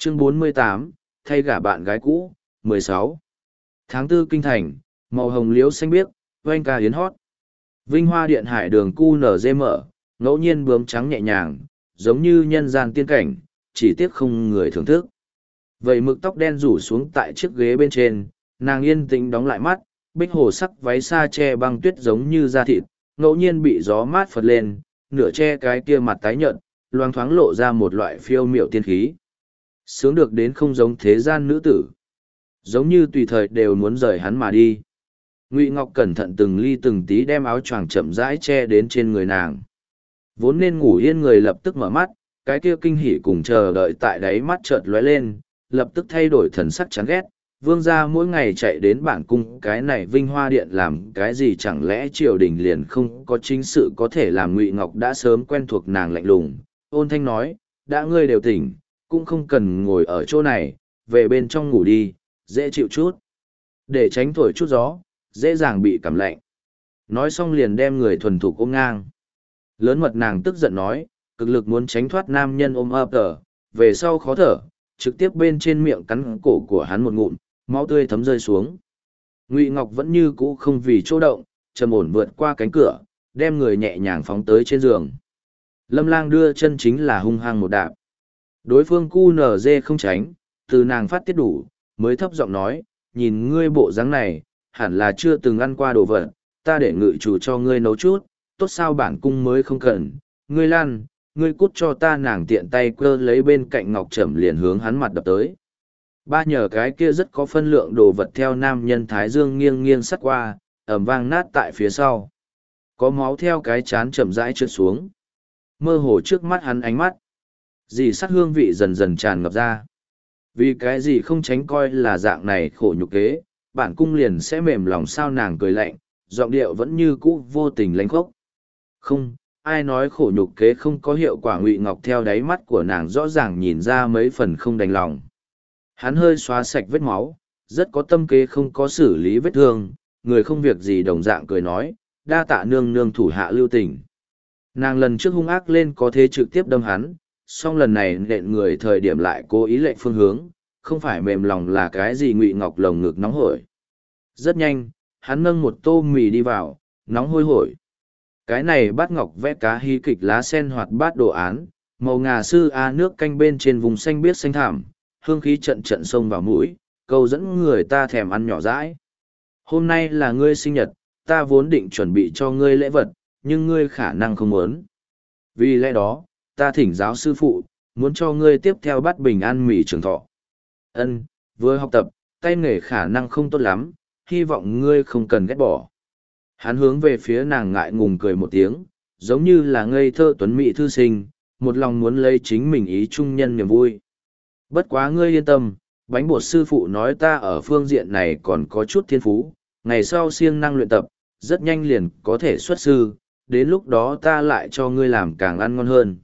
Chương 48, thay gả bạn gái cũ, 16. Tháng 4 kinh thành, màu hồng liễu xanh biếc, oanh ca yến hót. Vinh Hoa Điện Hải đường cu nở dê mở, ngẫu nhiên bướm trắng nhẹ nhàng, giống như nhân gian tiên cảnh, chỉ tiếc không người thưởng thức. Vậy mực tóc đen rủ xuống tại chiếc ghế bên trên, nàng yên tĩnh đóng lại mắt, bích hồ sắc váy sa che băng tuyết giống như da thịt, ngẫu nhiên bị gió mát phật lên, nửa che cái kia mặt tái nhợt, loang thoáng lộ ra một loại phiêu miệu tiên khí. Sướng được đến không giống thế gian nữ tử, giống như tùy thời đều muốn rời hắn mà đi. Ngụy Ngọc cẩn thận từng ly từng tí đem áo choàng chậm rãi che đến trên người nàng. Vốn nên ngủ yên người lập tức mở mắt, cái kia kinh hỉ cùng chờ đợi tại đáy mắt chợt lóe lên, lập tức thay đổi thần sắc chán ghét. Vương gia mỗi ngày chạy đến bản cung cái này Vinh Hoa Điện làm cái gì, chẳng lẽ triều đình liền không có chính sự có thể làm? Ngụy Ngọc đã sớm quen thuộc nàng lạnh lùng, ôn thanh nói, đã ngươi đều tỉnh, cũng không cần ngồi ở chỗ này, về bên trong ngủ đi, dễ chịu chút. Để tránh thổi chút gió, dễ dàng bị cảm lạnh. Nói xong liền đem người thuần thục ôm ngang. Lớn mật nàng tức giận nói, cực lực muốn tránh thoát nam nhân ôm ấp tờ, về sau khó thở, trực tiếp bên trên miệng cắn cổ của hắn một ngụm, máu tươi thấm rơi xuống. Ngụy Ngọc vẫn như cũ không vì chỗ động, trầm ổn vượt qua cánh cửa, đem người nhẹ nhàng phóng tới trên giường. Lâm Lang đưa chân chính là hung hăng một đạp. Đối phương cu nở dê không tránh, từ nàng phát tiết đủ, mới thấp giọng nói, nhìn ngươi bộ dáng này, hẳn là chưa từng ăn qua đồ vật, ta để ngự chủ cho ngươi nấu chút, tốt sao bản cung mới không cần, ngươi lan, ngươi cút cho ta. Nàng tiện tay cơ lấy bên cạnh ngọc trầm liền hướng hắn mặt đập tới. Ba nhờ cái kia rất có phân lượng đồ vật theo nam nhân thái dương nghiêng nghiêng sắt qua, ẩm vang nát tại phía sau. Có máu theo cái chán chậm rãi trượt xuống. Mơ hồ trước mắt hắn ánh mắt. Dì sắt hương vị dần dần tràn ngập ra. Vì cái gì không tránh coi là dạng này khổ nhục kế, bản cung liền sẽ mềm lòng sao? Nàng cười lạnh, giọng điệu vẫn như cũ vô tình lánh khốc. Không, ai nói khổ nhục kế không có hiệu quả? Ngụy Ngọc theo đáy mắt của nàng rõ ràng nhìn ra mấy phần không đành lòng. Hắn hơi xóa sạch vết máu, rất có tâm kế không có xử lý vết thương, người không việc gì đồng dạng cười nói, đa tạ nương nương thủ hạ lưu tình. Nàng lần trước hung ác lên có thế trực tiếp đâm hắn, song lần này nện người thời điểm lại cố ý lệch phương hướng, không phải mềm lòng là cái gì? Ngụy Ngọc lồng ngực nóng hổi. Rất nhanh, hắn nâng một tô mì đi vào, nóng hôi hổi. Cái này bát ngọc vẽ cá hí kịch lá sen hoạt bát đồ án, màu ngà sư a nước canh bên trên vùng xanh biếc xanh thảm, hương khí trận trận xông vào mũi, câu dẫn người ta thèm ăn nhỏ dãi. Hôm nay là ngươi sinh nhật, ta vốn định chuẩn bị cho ngươi lễ vật, nhưng ngươi khả năng không muốn. Vì lẽ đó, ta thỉnh giáo sư phụ, muốn cho ngươi tiếp theo bát bình an mì trường thọ. Ân, vừa học tập, tay nghề khả năng không tốt lắm, hy vọng ngươi không cần ghét bỏ. Hắn hướng về phía nàng ngại ngùng cười một tiếng, giống như là ngây thơ tuấn mỹ thư sinh, một lòng muốn lấy chính mình ý trung nhân niềm vui. Bất quá ngươi yên tâm, bánh bột sư phụ nói ta ở phương diện này còn có chút thiên phú, ngày sau siêng năng luyện tập, rất nhanh liền có thể xuất sư, đến lúc đó ta lại cho ngươi làm càng ăn ngon hơn.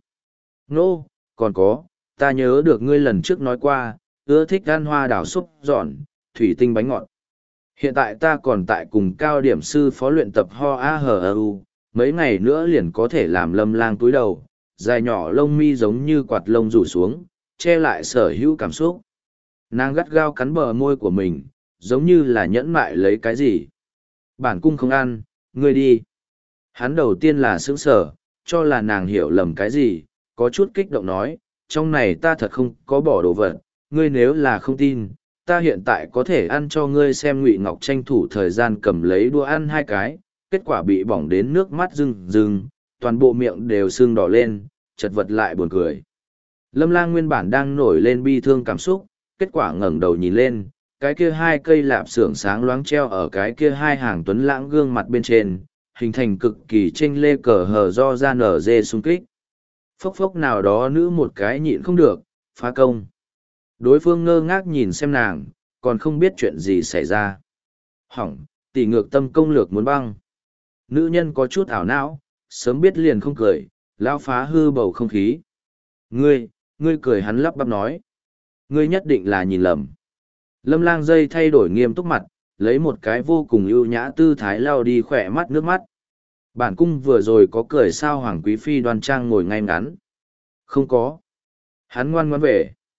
Nô, còn có, ta nhớ được ngươi lần trước nói qua, ưa thích ăn hoa đào xúc giòn, thủy tinh bánh ngọt. Hiện tại ta còn tại cùng cao điểm sư phó luyện tập ho a hờ u, mấy ngày nữa liền có thể làm Lâm Lang túi đầu, dài nhỏ lông mi giống như quạt lông rủ xuống, che lại sở hữu cảm xúc. Nàng gắt gao cắn bờ môi của mình, giống như là nhẫn mại lấy cái gì. Bản cung không ăn, ngươi đi. Hắn đầu tiên là sững sờ, cho là nàng hiểu lầm cái gì, có chút kích động nói, trong này ta thật không có bỏ đồ vật, ngươi nếu là không tin, ta hiện tại có thể ăn cho ngươi xem. Ngụy Ngọc tranh thủ thời gian cầm lấy đũa ăn hai cái, kết quả bị bỏng đến nước mắt rưng rưng, toàn bộ miệng đều sưng đỏ lên, chật vật lại buồn cười. Lâm Lang nguyên bản đang nổi lên bi thương cảm xúc, kết quả ngẩng đầu nhìn lên, cái kia hai cây lạp xưởng sáng loáng treo ở cái kia hai hàng tuấn lãng gương mặt bên trên, hình thành cực kỳ chênh lê cờ hờ do ra nở dê xung kích. Phốc phốc nào đó nữ một cái nhịn không được, phá công. Đối phương ngơ ngác nhìn xem nàng, còn không biết chuyện gì xảy ra. Hỏng, tỷ ngược tâm công lược muốn băng. Nữ nhân có chút ảo não, sớm biết liền không cười, lao phá hư bầu không khí. Ngươi cười. Hắn lắp bắp nói. Ngươi nhất định là nhìn lầm. Lâm Lang dây thay đổi nghiêm túc mặt, lấy một cái vô cùng ưu nhã tư thái lau đi khỏe mắt nước mắt. Bản cung vừa rồi có cười sao? Hoàng quý phi đoan trang ngồi ngay ngắn. Không có. Hắn ngoan ngoãn về.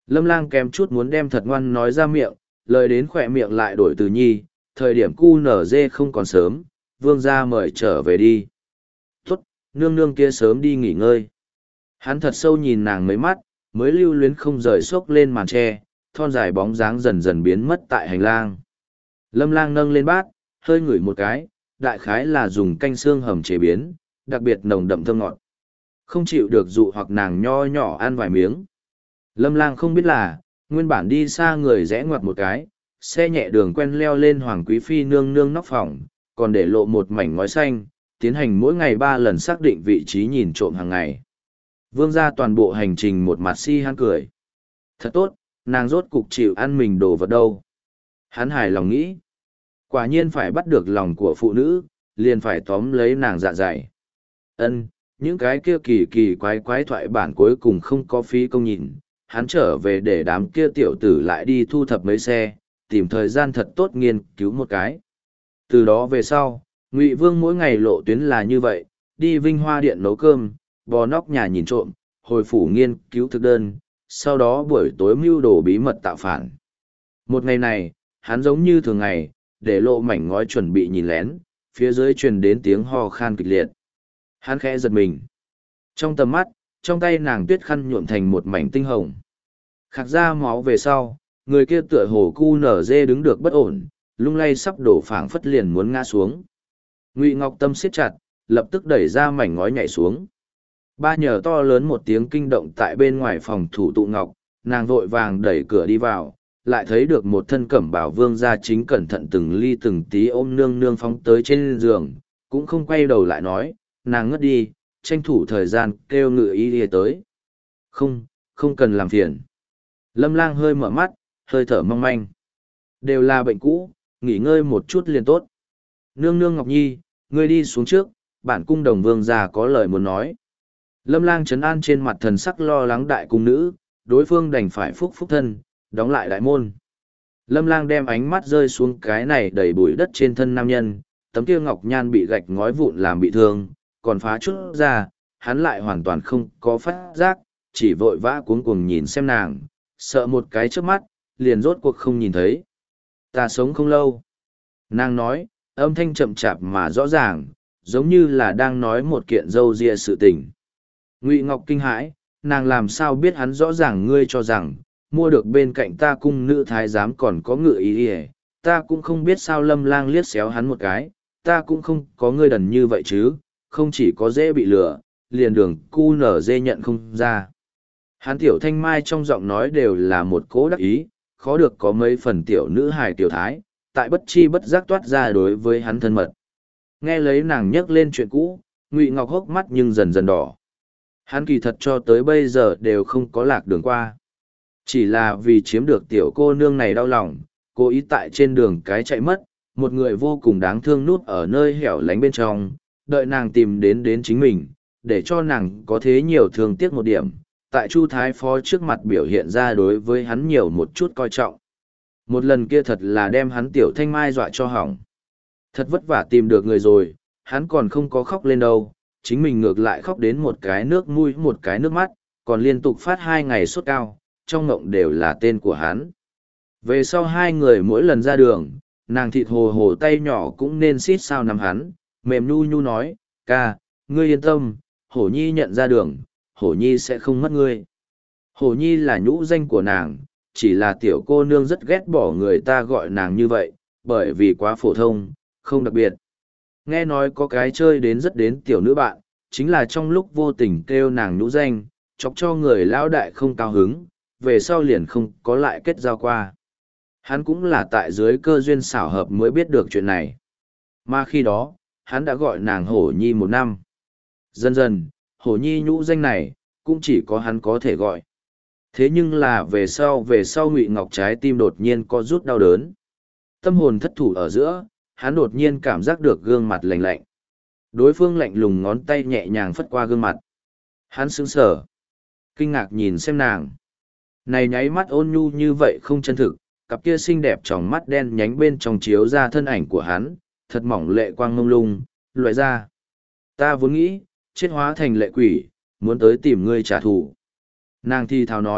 Lâm Lang kém chút muốn đem thật ngoan nói ra miệng, lời đến khỏe miệng lại đổi từ nhi, thời điểm cu nở dê không còn sớm, vương gia mời trở về đi. Tốt, nương nương kia sớm đi nghỉ ngơi. Hắn thật sâu nhìn nàng mấy mắt, mới lưu luyến không rời xốc lên màn tre, thon dài bóng dáng dần dần biến mất tại hành lang. Lâm Lang nâng lên bát, hơi ngửi một cái, đại khái là dùng canh xương hầm chế biến, đặc biệt nồng đậm thơm ngọt. Không chịu được dụ hoặc nàng nho nhỏ ăn vài miếng. Lâm Lang không biết là, nguyên bản đi xa người rẽ ngoặt một cái, xe nhẹ đường quen leo lên Hoàng Quý Phi nương nương nóc phòng, còn để lộ một mảnh ngói xanh, tiến hành mỗi ngày 3 lần xác định vị trí nhìn trộm hàng ngày. Vương ra toàn bộ hành trình một mặt si hắn cười. Thật tốt, nàng rốt cục chịu ăn mình đồ vật đâu. Hắn hài lòng nghĩ. Quả nhiên phải bắt được lòng của phụ nữ, liền phải tóm lấy nàng dạ dày. Ân, những cái kia kỳ kỳ quái quái thoại bản cuối cùng không có phí công nhìn. Hắn trở về để đám kia tiểu tử lại đi thu thập mấy xe, tìm thời gian thật tốt nghiên cứu một cái. Từ đó về sau, Ngụy Vương mỗi ngày lộ tuyến là như vậy, đi Vinh Hoa Điện nấu cơm, bò nóc nhà nhìn trộm, hồi phủ nghiên cứu thực đơn, sau đó buổi tối mưu đồ bí mật tạo phản. Một ngày này, hắn giống như thường ngày, để lộ mảnh ngói chuẩn bị nhìn lén, phía dưới truyền đến tiếng ho khan kịch liệt. Hắn khẽ giật mình. Trong tầm mắt, trong tay nàng tuyết khăn nhuộm thành một mảnh tinh hồng. Khạc ra máu về sau, người kia tựa hồ cu nở dê đứng được bất ổn, lung lay sắp đổ phảng phất liền muốn ngã xuống. Ngụy Ngọc Tâm siết chặt, lập tức đẩy ra mảnh ngói nhảy xuống. Ba nhờ to lớn một tiếng kinh động tại bên ngoài phòng thủ tụ ngọc, nàng vội vàng đẩy cửa đi vào, lại thấy được một thân cẩm bảo vương gia chính cẩn thận từng ly từng tí ôm nương nương phóng tới trên giường, cũng không quay đầu lại nói, nàng ngất đi, tranh thủ thời gian kêu ngự y đi tới. Không, không cần làm phiền. Lâm Lang hơi mở mắt, hơi thở mong manh. Đều là bệnh cũ, nghỉ ngơi một chút liền tốt. Nương nương Ngọc Nhi, ngươi đi xuống trước, bản cung đồng vương gia có lời muốn nói. Lâm Lang trấn an trên mặt thần sắc lo lắng đại cung nữ, đối phương đành phải phúc thân, đóng lại đại môn. Lâm Lang đem ánh mắt rơi xuống cái này đầy bụi đất trên thân nam nhân, tấm kia ngọc nhan bị gạch ngói vụn làm bị thương, còn phá chút ra, hắn lại hoàn toàn không có phát giác, chỉ vội vã cuống cuồng nhìn xem nàng, sợ một cái trước mắt, liền rốt cuộc không nhìn thấy. Ta sống không lâu. Nàng nói, âm thanh chậm chạp mà rõ ràng, giống như là đang nói một kiện dâu ria sự tình. Ngụy Ngọc kinh hãi, nàng làm sao biết hắn rõ ràng ngươi cho rằng, mua được bên cạnh ta cung nữ thái giám còn có ngự ý ỉa, ta cũng không biết sao Lâm Lang liếc xéo hắn một cái, ta cũng không có ngươi đần như vậy chứ, không chỉ có dễ bị lừa, liền đường cu nở dê nhận không ra. Hắn tiểu thanh mai trong giọng nói đều là một cố đắc ý, khó được có mấy phần tiểu nữ hài tiểu thái, tại bất chi bất giác toát ra đối với hắn thân mật. Nghe lấy nàng nhắc lên chuyện cũ, Ngụy Ngọc hốc mắt nhưng dần dần đỏ. Hắn kỳ thật cho tới bây giờ đều không có lạc đường qua. Chỉ là vì chiếm được tiểu cô nương này đau lòng, cố ý tại trên đường cái chạy mất, một người vô cùng đáng thương nút ở nơi hẻo lánh bên trong, đợi nàng tìm đến chính mình, để cho nàng có thế nhiều thương tiếc một điểm, tại Chu Thái Phó trước mặt biểu hiện ra đối với hắn nhiều một chút coi trọng. Một lần kia thật là đem hắn tiểu thanh mai dọa cho hỏng. Thật vất vả tìm được người rồi, hắn còn không có khóc lên đâu, chính mình ngược lại khóc đến một cái nước mũi một cái nước mắt, còn liên tục phát 2 ngày sốt cao, trong ngộng đều là tên của hắn. Về sau 2 người mỗi lần ra đường, nàng thịt hồ hồ tay nhỏ cũng nên xít sao nắm hắn, mềm nhu nhu nói, ca, ngươi yên tâm, hổ nhi nhận ra đường, hổ nhi sẽ không mất ngươi. Hổ nhi là nhũ danh của nàng, chỉ là tiểu cô nương rất ghét bỏ người ta gọi nàng như vậy, bởi vì quá phổ thông, không đặc biệt. Nghe nói có cái chơi đến rất đến tiểu nữ bạn, chính là trong lúc vô tình kêu nàng nhũ danh, chọc cho người lão đại không cao hứng, về sau liền không có lại kết giao qua. Hắn cũng là tại dưới cơ duyên xảo hợp mới biết được chuyện này. Mà khi đó, hắn đã gọi nàng Hổ Nhi 1 năm. Dần dần, Hổ Nhi nhũ danh này, cũng chỉ có hắn có thể gọi. Thế nhưng là về sau Ngụy Ngọc trái tim đột nhiên có rút đau đớn. Tâm hồn thất thủ ở giữa, hắn đột nhiên cảm giác được gương mặt lạnh lạnh. Đối phương lạnh lùng ngón tay nhẹ nhàng phất qua gương mặt. Hắn sững sờ, kinh ngạc nhìn xem nàng. Này nháy mắt ôn nhu như vậy không chân thực, cặp kia xinh đẹp tròng mắt đen nhánh bên trong chiếu ra thân ảnh của hắn, thật mỏng lệ quang mông lung, loại ra. Ta vốn nghĩ, chết hóa thành lệ quỷ, muốn tới tìm ngươi trả thù. Nàng thi thào nói,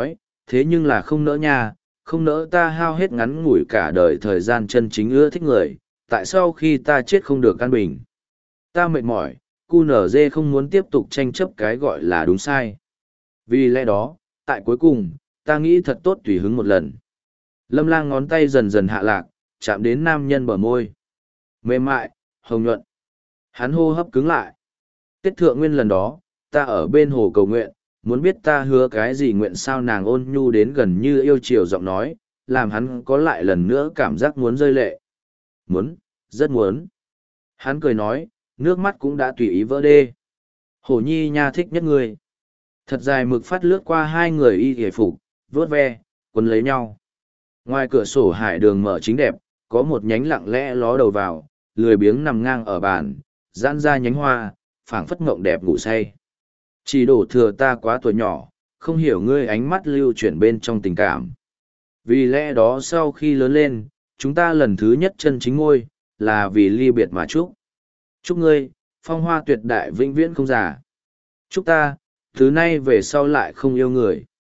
Thế nhưng là không nỡ nha, không nỡ ta hao hết ngắn ngủi cả đời thời gian chân chính ưa thích người, tại sao khi ta chết không được căn bình. Ta mệt mỏi, QNZ không muốn tiếp tục tranh chấp cái gọi là đúng sai. Vì lẽ đó, tại cuối cùng, ta nghĩ thật tốt tùy hứng một lần. Lâm Lang ngón tay dần dần hạ lạc, chạm đến nam nhân bờ môi. Mềm mại, hồng nhuận. Hắn hô hấp cứng lại. Tết thượng nguyên lần đó, ta ở bên hồ cầu nguyện, muốn biết ta hứa cái gì nguyện sao nàng ôn nhu đến gần như yêu chiều giọng nói, làm hắn có lại lần nữa cảm giác muốn rơi lệ. Muốn, rất muốn. Hắn cười nói, nước mắt cũng đã tùy ý vỡ đê. Hổ nhi nha thích nhất người. Thật dài mực phát lướt qua hai người y hề phục, vớt ve, quấn lấy nhau. Ngoài cửa sổ hải đường mở chính đẹp, có một nhánh lặng lẽ ló đầu vào, lười biếng nằm ngang ở bàn, giãn ra nhánh hoa, phảng phất ngộng đẹp ngủ say. Chỉ đổ thừa ta quá tuổi nhỏ, không hiểu ngươi ánh mắt lưu chuyển bên trong tình cảm. Vì lẽ đó sau khi lớn lên, chúng ta lần thứ nhất chân chính ngôi, là vì ly biệt mà chúc. Chúc ngươi, phong hoa tuyệt đại vĩnh viễn không già. Chúc ta, từ nay về sau lại không yêu người.